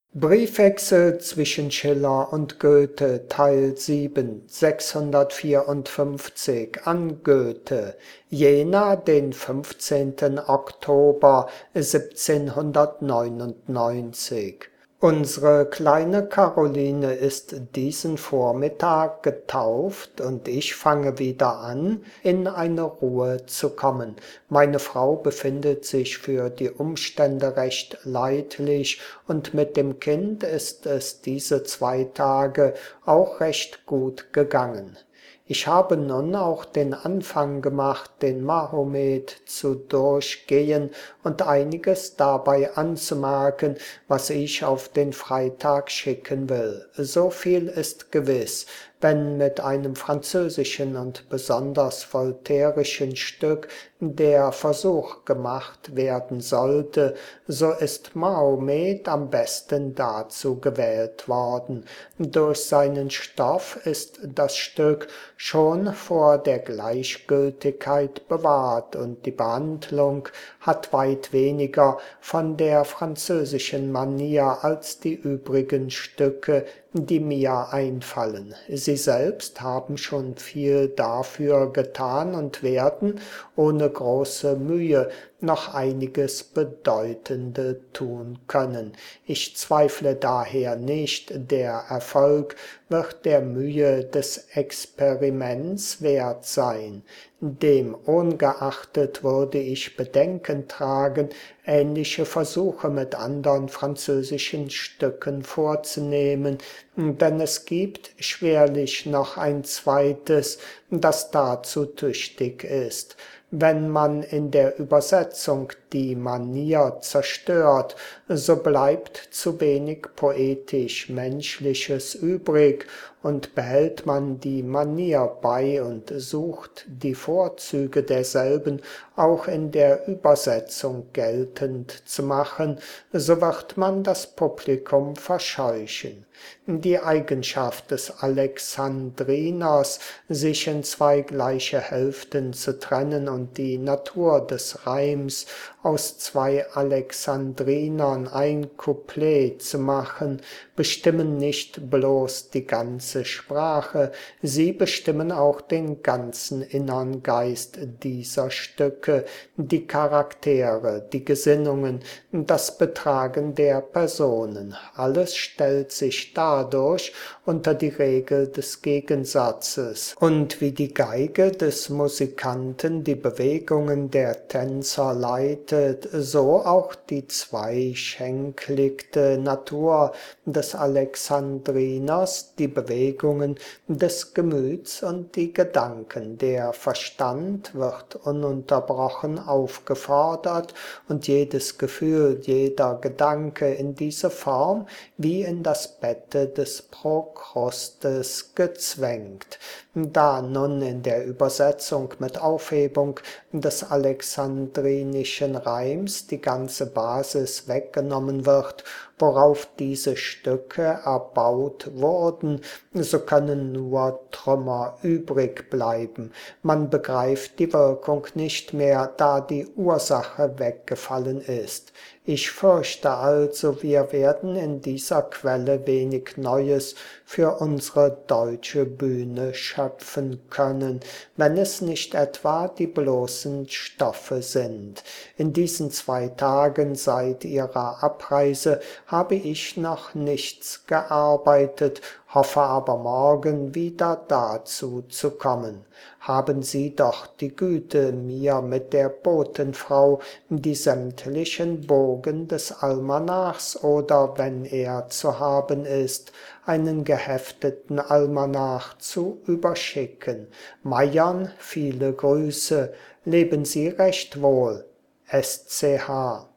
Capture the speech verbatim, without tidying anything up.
Briefwechsel zwischen Schiller und Goethe Teil sieben sechshundertvierundfünfzig an Goethe Jena, den fünfzehnten Oktober siebzehnhundertneunundneunzig. Unsere kleine Karoline ist diesen Vormittag getauft und ich fange wieder an, in eine Ruhe zu kommen. Meine Frau befindet sich für die Umstände recht leidlich und mit dem Kind ist es diese zwei Tage auch recht gut gegangen. Ich habe nun auch den Anfang gemacht, den Mahomet zu durchgehen und einiges dabei anzumerken, was ich auf den Freitag schicken will. So viel ist gewiss: Wenn mit einem französischen und besonders voltairischen Stück der Versuch gemacht werden sollte, so ist Mahomet am besten dazu gewählt worden. Durch seinen Stoff ist das Stück schon vor der Gleichgültigkeit bewahrt und die Behandlung hat weit weniger von der französischen Manier als die übrigen Stücke, die mir einfallen. Sie selbst haben schon viel dafür getan und werden, ohne große Mühe, noch einiges Bedeutende tun können. Ich zweifle daher nicht, der Erfolg wird der Mühe des Experiments wert sein. Demungeachtet würde ich Bedenken tragen, ähnliche Versuche mit andern französischen Stücken vorzunehmen, denn es gibt schwerlich noch ein zweites, das dazu tüchtig ist. Wenn man in der Übersetzung die Manier zerstört, so bleibt zu wenig poetisch-menschliches übrig, und behält man die Manier bei und sucht die Vorzüge derselben auch in der Übersetzung geltend zu machen, so wird man das Publikum verscheuchen. Die Eigenschaft des Alexandriners, sich in zwei gleiche Hälften zu trennen und die Natur des Reims aus zwei Alexandrinern ein Couplet zu machen, bestimmen nicht bloß die ganze Sprache, sie bestimmen auch den ganzen innern Geist dieser Stücke, die Charaktere, die Gesinnungen, das Betragen der Personen. Alles stellt sich dadurch unter die Regel des Gegensatzes. Und wie die Geige des Musikanten die Bewegungen der Tänzer leitet, so auch die zweischenkligte Natur des Alexandriners die Bewegungen des Gemüts und die Gedanken. Der Verstand wird ununterbrochen aufgefordert und jedes Gefühl, jeder Gedanke in diese Form wie in das Bette des Prokrustes gezwängt. Da nun in der Übersetzung mit Aufhebung des alexandrinischen Reims die ganze Basis weggenommen wird, worauf diese Stücke erbaut wurden, so können nur Trümmer übrig bleiben. Man begreift die Wirkung nicht mehr, da die Ursache weggefallen ist. Ich fürchte also, wir werden in dieser Quelle wenig Neues für unsere deutsche Bühne schöpfen können, wenn es nicht etwa die bloßen Stoffe sind. In diesen zwei Tagen seit ihrer Abreise habe ich noch nichts gearbeitet, hoffe aber morgen wieder dazu zu kommen. Haben Sie doch die Güte, mir mit der Botenfrau die sämtlichen Bogen des Almanachs oder, wenn er zu haben ist, einen gehefteten Almanach zu überschicken. Meiern viele Grüße, leben Sie recht wohl. S C H